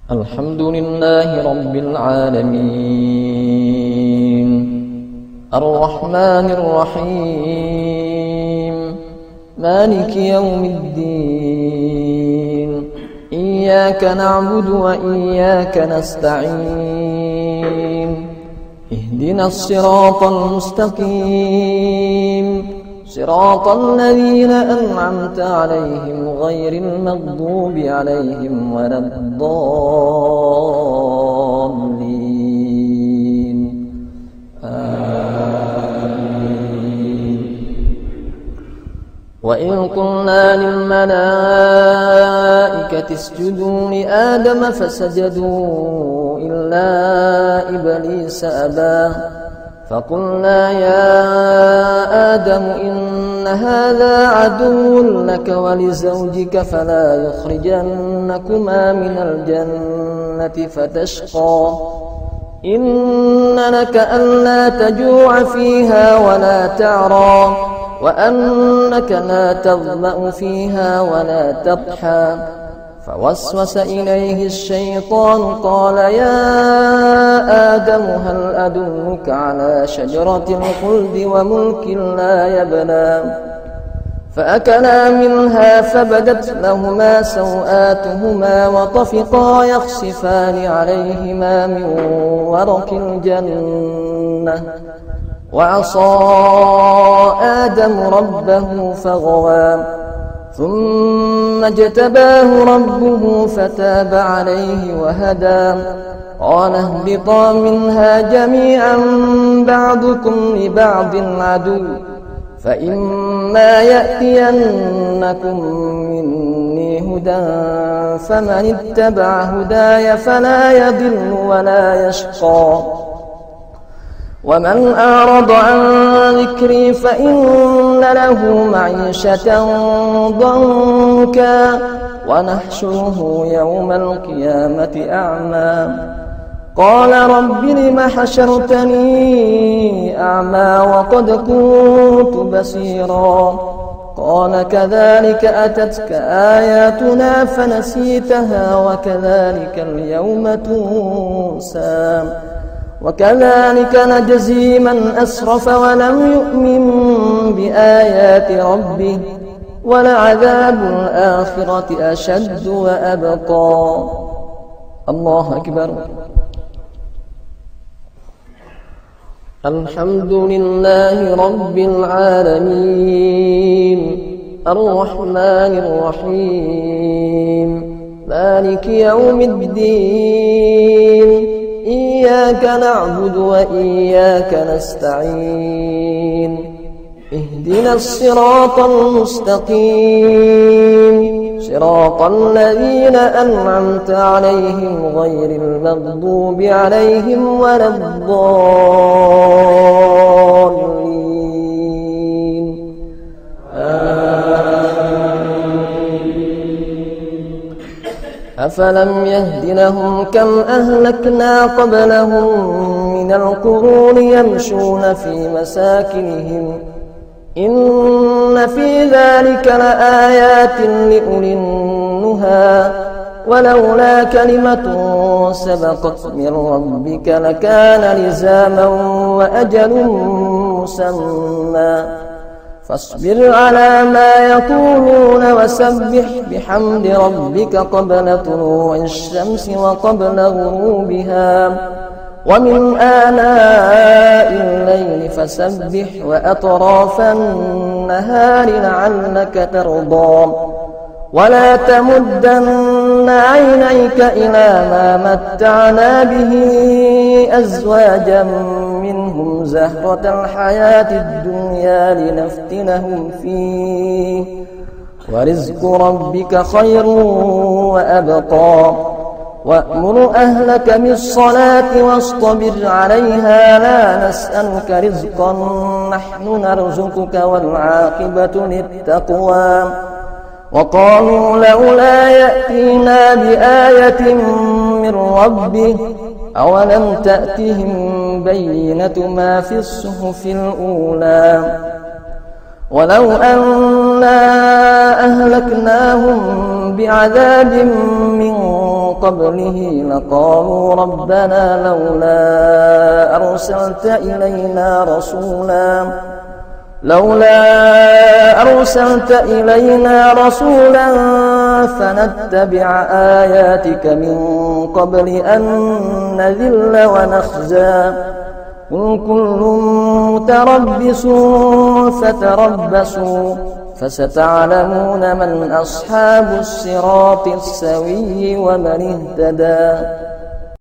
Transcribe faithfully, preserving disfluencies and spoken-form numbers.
الحمد لله رب العالمين الرحمن الرحيم مالك يوم الدين إياك نعبد وإياك نستعين اهدنا الصراط المستقيم صراط الذين أنعمت عليهم غير المغضوب عليهم ولا الضالين آمين. وإن قلنا للملائكة اسجدوا لآدم فسجدوا إلا إبليس أبى فقلنا يا آدم إن هذا عدو لك ولزوجك فلا يخرجنكما من الجنة فتشقى إن لك ألا تجوع فيها ولا تعرى وأنك لا تظمأ فيها ولا تضحى فوسوس إليه الشيطان قال يا آدم هل أدلك على شجرة الخلد وملك لا يبلى فأكلا منها فبدت لهما سوآتهما وطفقا يخصفان عليهما من ورق الجنة وعصى آدم ربه فغوى ثم اجتباه ربه فتاب عليه وهدى قال اهبطا منها جميعا بعضكم لبعض عدو فإما يأتينكم مني هدى فمن اتبع هداي فلا يضل ولا يشقى ومن أعرض عن ذكري فإن له معيشة ضنكا ونحشره يوم القيامة أعمى قال رب لم حشرتني أعمى وقد كنت بصيرا قال كذلك أتتك آياتنا فنسيتها وكذلك اليوم تنسى وكذلك نجزي من أسرف ولم يؤمن بآيات ربه ولعذاب الآخرة أشد وأبقى. الله أكبر. الحمد لله رب العالمين الرحمن الرحيم مالك يوم الدين إياك نعبد وإياك نستعين اهدنا الصراط المستقيم صراط الذين أنعمت عليهم غير المغضوب عليهم ولا الضالين أفلم يهد لهم كم أهلكنا قبلهم من القرون يمشون في مساكنهم إن في ذلك لآيات لأولي النهى ولولا كلمة سبقت من ربك لكان لزاما وأجل مسمى فاصبر على ما يقولون وسبح بحمد ربك قبل طلوع الشمس وقبل غروبها ومن آناء الليل فسبح وأطراف النهار لعلك ترضى ولا تمدن عينيك إلى ما متعنا به أزواجا منهم زهرة الحياة الدنيا لنفتنهم فيه ورزق ربك خير وأبقى وأمر أهلك بالصلاة واصطبر عليها لا نسألك رزقا نحن نرزقك والعاقبة للتقوى وقالوا لولا يأتينا بآية من ربه أولم تأتهم بينة ما في الصحف الأولى ولو أنا أهلكناهم بعذاب من قبله لقالوا ربنا لولا أرسلت إلينا رسولا لولا أرسلت إلينا رسولا فنتبع آياتك من قبل أن نذل ونخزى قل كل متربص فتربصوا فستعلمون من أصحاب الصراط السوي ومن اهتدى.